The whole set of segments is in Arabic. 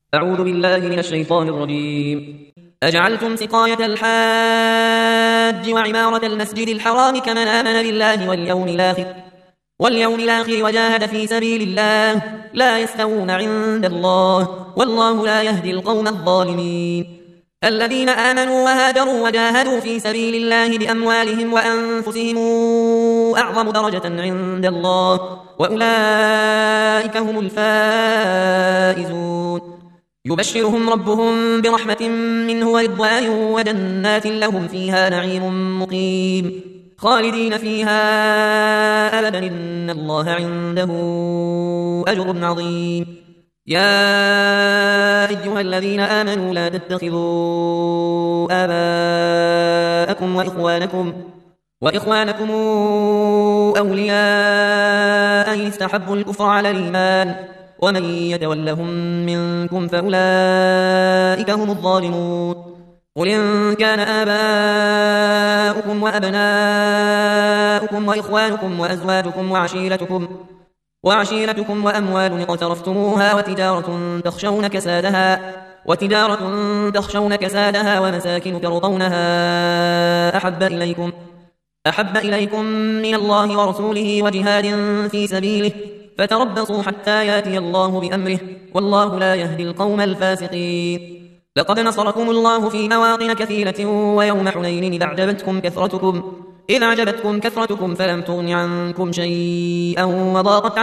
أعوذ بالله من الشيطان الرجيم. أجعلتم سقاية الحاج وعمارة المسجد الحرام كمن آمن بالله واليوم الآخر وجاهد في سبيل الله لا يستوون عند الله والله لا يهدي القوم الظالمين. الذين آمنوا وهاجروا وجاهدوا في سبيل الله بأموالهم وأنفسهم أعظم درجة عند الله وأولئك هم الفائزون. يبشرهم ربهم برحمة منه ورضوان وجنات لهم فيها نعيم مقيم خالدين فيها أبدا إن الله عنده أجر عظيم. يا أيها الذين آمنوا لا تتخذوا آباءكم وإخوانكم أولياء إن استحبوا الكفر على الإيمان ومن يتولهم منكم فأولئك هم الظالمون. قل إن كان آباؤكم وأبناؤكم وإخوانكم وأزواجكم وعشيرتكم وأموال اقترفتموها وتجارة تخشون كسادها ومساكن ترضونها أحب إليكم من الله ورسوله وجهاد في سبيله فتربصوا حتى ياتي الله بأمره والله لا يهدي القوم الفاسقين. لقد نصركم الله في مواطن كثيرة ويوم حنين إذ أعجبتكم كثرتكم فلم تغن عنكم شيئا وضاقت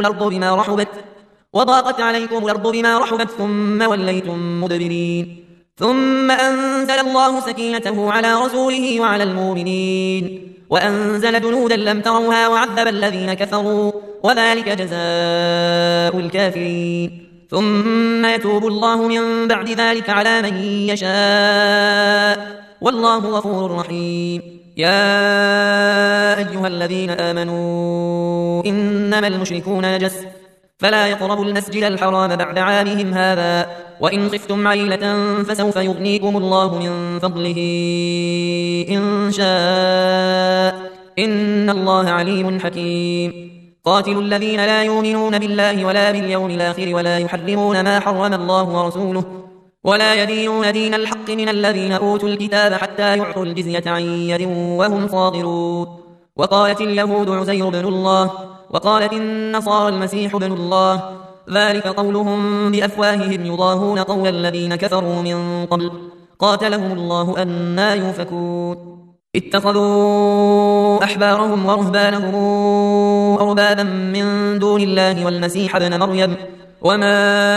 عليكم الأرض بما رحبت ثم وليتم مدبرين. ثم أنزل الله سكينته على رسوله وعلى المؤمنين وأنزل جنودا لم تروها وعذب الذين كفروا وذلك جزاء الكافرين. ثم يتوب الله من بعد ذلك على من يشاء والله غفور رحيم. يا أيها الذين آمنوا إنما المشركون نجس فلا يقربوا المسجد الحرام بعد عامهم هذا وإن خفتم عيلة فسوف يغنيكم الله من فضله إن شاء إن الله عليم حكيم. قاتلوا الذين لا يؤمنون بالله ولا باليوم الآخر ولا يحرمون ما حرم الله ورسوله ولا يدينون دين الحق من الذين أوتوا الكتاب حتى يعطوا الجزية عن يد وهم صاغرون. وقالت اليهود عزير بن الله وقالت النصارى المسيح بن الله ذلك قولهم بأفواههم يضاهون قول الذين كفروا من قبل قاتلهم الله أنى يؤفكون. اتخذوا أحبارهم ورهبانهم أربابا من دون الله والمسيح ابن مريم وما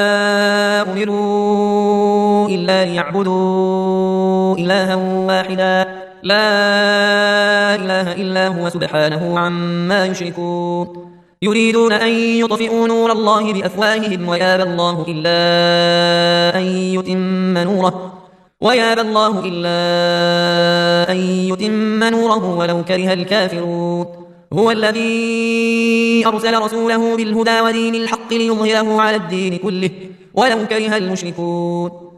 أمروا إلا ليعبدوا إلها واحدا لا إله إلا هو سبحانه عما يشركون. يريدون أن يطفئوا نور الله بأفواههم ويابى الله إلا أن يتم نوره ولو كره الكافرون. هو الذي أرسل رسوله بالهدى ودين الحق ليظهره على الدين كله ولو كره المشركون.